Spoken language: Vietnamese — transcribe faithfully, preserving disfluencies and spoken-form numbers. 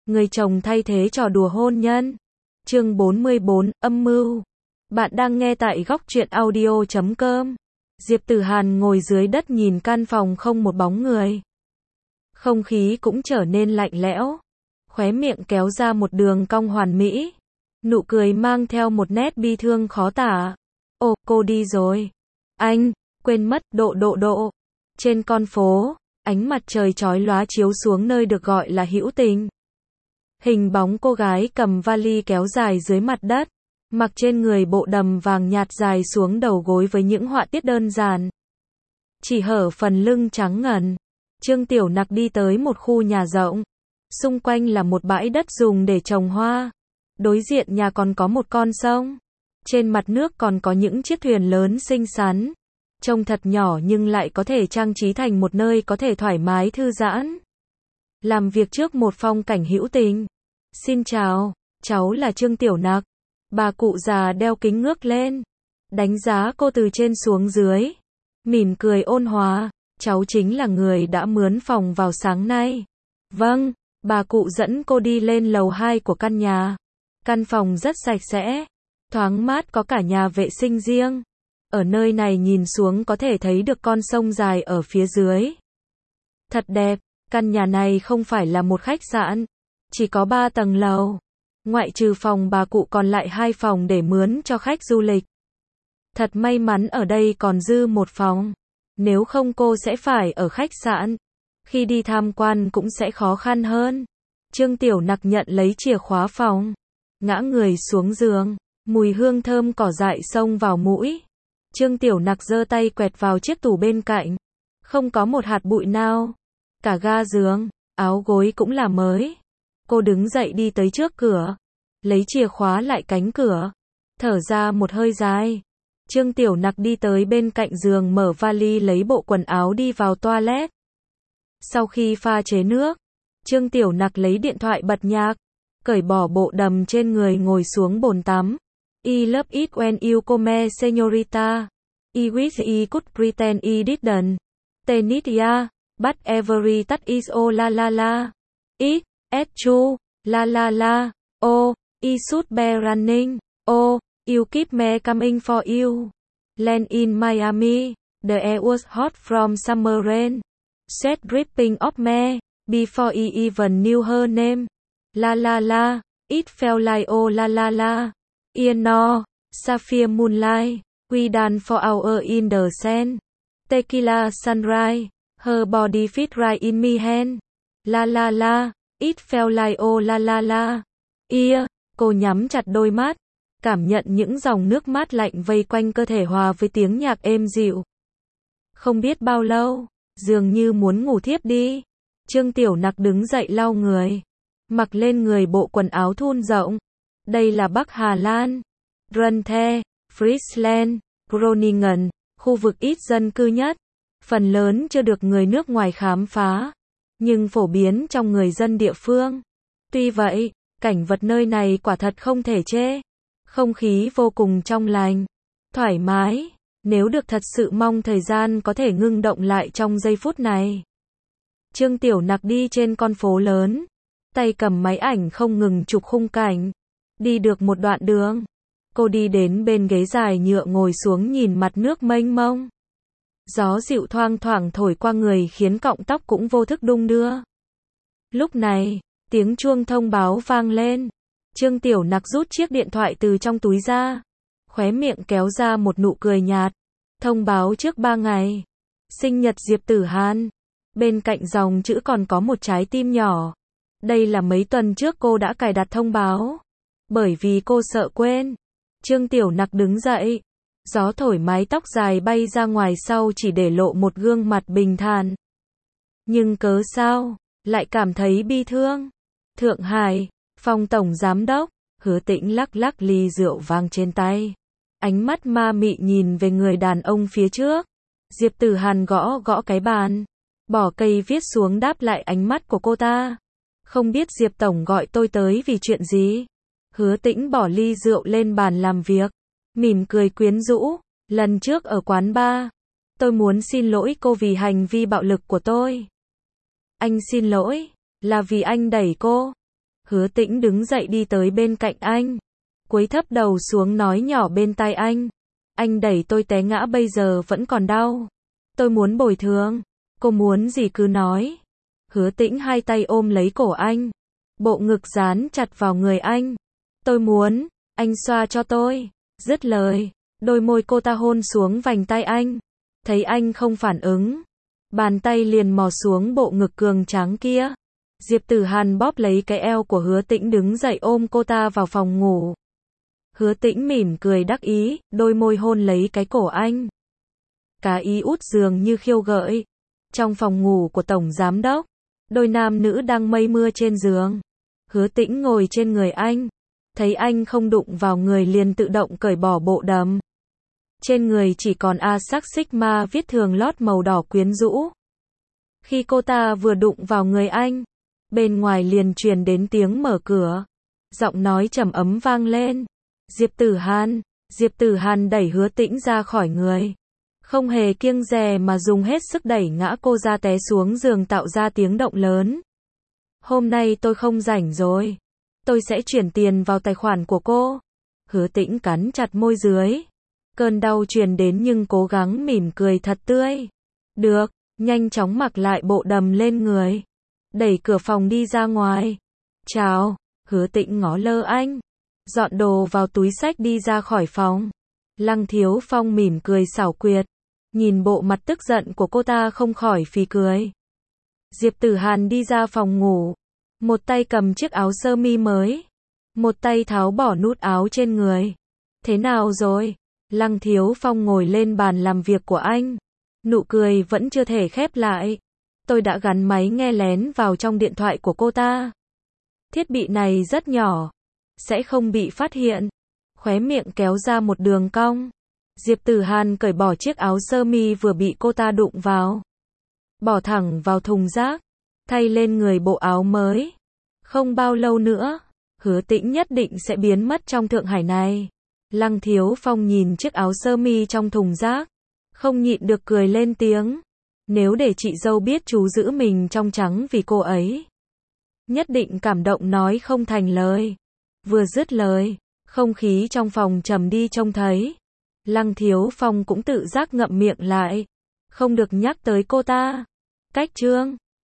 Người chồng thay thế trò đùa hôn nhân. Chương bốn mươi bốn, âm mưu. Bạn đang nghe tại góc truyện audio chấm com. Diệp Tử Hàn ngồi dưới đất nhìn căn phòng không một bóng người. Không khí cũng trở nên lạnh lẽo. Khóe miệng kéo ra một đường cong hoàn mỹ. Nụ cười mang theo một nét bi thương khó tả. Ồ, cô đi rồi. Anh, quên mất, độ độ độ. Trên con phố, ánh mặt trời chói lóa chiếu xuống nơi được gọi là hữu tình. Hình bóng cô gái cầm vali kéo dài dưới mặt đất, mặc trên người bộ đầm vàng nhạt dài xuống đầu gối với những họa tiết đơn giản. Chỉ hở phần lưng trắng ngần. Trương Tiểu Nặc đi tới một khu nhà rộng. Xung quanh là một bãi đất dùng để trồng hoa. Đối diện nhà còn có một con sông. Trên mặt nước còn có những chiếc thuyền lớn xinh xắn. Trông thật nhỏ nhưng lại có thể trang trí thành một nơi có thể thoải mái thư giãn. Làm việc trước một phong cảnh hữu tình. Xin chào, cháu là Trương Tiểu Nặc. Bà cụ già đeo kính ngước lên. Đánh giá cô từ trên xuống dưới. Mỉm cười ôn hòa. Cháu chính là người đã mướn phòng vào sáng nay. Vâng, bà cụ dẫn cô đi lên lầu hai của căn nhà. Căn phòng rất sạch sẽ. Thoáng mát, có cả nhà vệ sinh riêng. Ở nơi này nhìn xuống có thể thấy được con sông dài ở phía dưới. Thật đẹp. Căn nhà này không phải là một khách sạn. Chỉ có ba tầng lầu. Ngoại trừ phòng bà cụ còn lại hai phòng để mướn cho khách du lịch. Thật may mắn ở đây còn dư một phòng. Nếu không cô sẽ phải ở khách sạn. Khi đi tham quan cũng sẽ khó khăn hơn. Trương Tiểu Nặc nhận lấy chìa khóa phòng. Ngã người xuống giường. Mùi hương thơm cỏ dại xông vào mũi. Trương Tiểu Nặc giơ tay quẹt vào chiếc tủ bên cạnh. Không có một hạt bụi nào. Cả ga giường, áo gối cũng là mới. Cô đứng dậy đi tới trước cửa. Lấy chìa khóa lại cánh cửa. Thở ra một hơi dài. Trương Tiểu Nặc đi tới bên cạnh giường, mở vali lấy bộ quần áo đi vào toilet. Sau khi pha chế nước, Trương Tiểu Nặc lấy điện thoại bật nhạc. Cởi bỏ bộ đầm trên người, ngồi xuống bồn tắm. I love it when you come, señorita. I wish I could pretend I didn't. Tennis ya. But every touch is oh la la la. It, at true, la la la. Oh, I should be running. Oh, you keep me coming for you. Land in Miami. The air was hot from summer rain. Sweat dripping off me. Before I even knew her name. La la la. It felt like oh la la la. You know, sapphire moonlight. We dance for hours in the sand. Tequila sunrise. Her body fit right in me hand. La la la. It felt like oh la la la. Yeah. Cô nhắm chặt đôi mắt. Cảm nhận những dòng nước mát lạnh vây quanh cơ thể hòa với tiếng nhạc êm dịu. Không biết bao lâu, dường như muốn ngủ thiếp đi. Trương Tiểu Nặc đứng dậy lau người. Mặc lên người bộ quần áo thun rộng. Đây là Bắc Hà Lan. Drenthe, Friesland, Groningen, khu vực ít dân cư nhất. Phần lớn chưa được người nước ngoài khám phá, nhưng phổ biến trong người dân địa phương. Tuy vậy, cảnh vật nơi này quả thật không thể chê. Không khí vô cùng trong lành, thoải mái. Nếu được thật sự mong thời gian có thể ngưng động lại trong giây phút này. Trương Tiểu Nặc đi trên con phố lớn, tay cầm máy ảnh không ngừng chụp khung cảnh. Đi được một đoạn đường, cô đi đến bên ghế dài nhựa ngồi xuống nhìn mặt nước mênh mông. Gió dịu thoang thoảng thổi qua người khiến cọng tóc cũng vô thức đung đưa. Lúc này, tiếng chuông thông báo vang lên. Trương Tiểu Nặc rút chiếc điện thoại từ trong túi ra. Khóe miệng kéo ra một nụ cười nhạt. Thông báo trước ba ngày. Sinh nhật Diệp Tử Hàn. Bên cạnh dòng chữ còn có một trái tim nhỏ. Đây là mấy tuần trước cô đã cài đặt thông báo. Bởi vì cô sợ quên. Trương Tiểu Nặc đứng dậy. Gió thổi mái tóc dài bay ra ngoài sau chỉ để lộ một gương mặt bình thản. Nhưng cớ sao, lại cảm thấy bi thương. Thượng Hải, phòng tổng giám đốc, Hứa Tĩnh lắc lắc ly rượu vang trên tay. Ánh mắt ma mị nhìn về người đàn ông phía trước. Diệp Tử Hàn gõ gõ cái bàn. Bỏ cây viết xuống đáp lại ánh mắt của cô ta. Không biết Diệp tổng gọi tôi tới vì chuyện gì? Hứa Tĩnh bỏ ly rượu lên bàn làm việc. Mỉm cười quyến rũ. Lần trước ở quán bar, tôi muốn xin lỗi cô vì hành vi bạo lực của tôi. Anh xin lỗi, là vì anh đẩy cô. Hứa Tĩnh đứng dậy đi tới bên cạnh anh. Cúi thấp đầu xuống nói nhỏ bên tai anh. Anh đẩy tôi té ngã bây giờ vẫn còn đau. Tôi muốn bồi thường. Cô muốn gì cứ nói. Hứa Tĩnh hai tay ôm lấy cổ anh. Bộ ngực dán chặt vào người anh. Tôi muốn, anh xoa cho tôi. Dứt lời, đôi môi cô ta hôn xuống vành tay anh. Thấy anh không phản ứng, bàn tay liền mò xuống bộ ngực cường tráng kia. Diệp Tử Hàn bóp lấy cái eo của Hứa Tĩnh đứng dậy ôm cô ta vào phòng ngủ. Hứa Tĩnh mỉm cười đắc ý, đôi môi hôn lấy cái cổ anh. Cá ý út dường như khiêu gợi. Trong phòng ngủ của Tổng Giám Đốc, đôi nam nữ đang mây mưa trên giường. Hứa Tĩnh ngồi trên người anh. Thấy anh không đụng vào người liền tự động cởi bỏ bộ đầm. Trên người chỉ còn A sắc Sigma viết thường lót màu đỏ quyến rũ. Khi cô ta vừa đụng vào người anh, bên ngoài liền truyền đến tiếng mở cửa. Giọng nói trầm ấm vang lên. Diệp Tử Hàn. Diệp Tử Hàn đẩy Hứa Tĩnh ra khỏi người. Không hề kiêng dè mà dùng hết sức đẩy ngã cô ra té xuống giường tạo ra tiếng động lớn. Hôm nay tôi không rảnh rồi. Tôi sẽ chuyển tiền vào tài khoản của cô. Hứa Tĩnh cắn chặt môi dưới. Cơn đau truyền đến nhưng cố gắng mỉm cười thật tươi. Được, nhanh chóng mặc lại bộ đầm lên người. Đẩy cửa phòng đi ra ngoài. Chào, Hứa Tĩnh ngó lơ anh. Dọn đồ vào túi xách đi ra khỏi phòng. Lăng Thiếu Phong mỉm cười xảo quyệt. Nhìn bộ mặt tức giận của cô ta không khỏi phì cười. Diệp Tử Hàn đi ra phòng ngủ. Một tay cầm chiếc áo sơ mi mới. Một tay tháo bỏ nút áo trên người. Thế nào rồi? Lăng Thiếu Phong ngồi lên bàn làm việc của anh. Nụ cười vẫn chưa thể khép lại. Tôi đã gắn máy nghe lén vào trong điện thoại của cô ta. Thiết bị này rất nhỏ. Sẽ không bị phát hiện. Khóe miệng kéo ra một đường cong. Diệp Tử Hàn cởi bỏ chiếc áo sơ mi vừa bị cô ta đụng vào. Bỏ thẳng vào thùng rác. Thay lên người bộ áo mới. Không bao lâu nữa, Hứa Tĩnh nhất định sẽ biến mất trong Thượng Hải này. Lăng Thiếu Phong nhìn chiếc áo sơ mi trong thùng rác. Không nhịn được cười lên tiếng. Nếu để chị dâu biết chú giữ mình trong trắng vì cô ấy. Nhất định cảm động nói không thành lời. Vừa dứt lời, không khí trong phòng trầm đi trông thấy. Lăng Thiếu Phong cũng tự giác ngậm miệng lại. Không được nhắc tới cô ta. Cách chương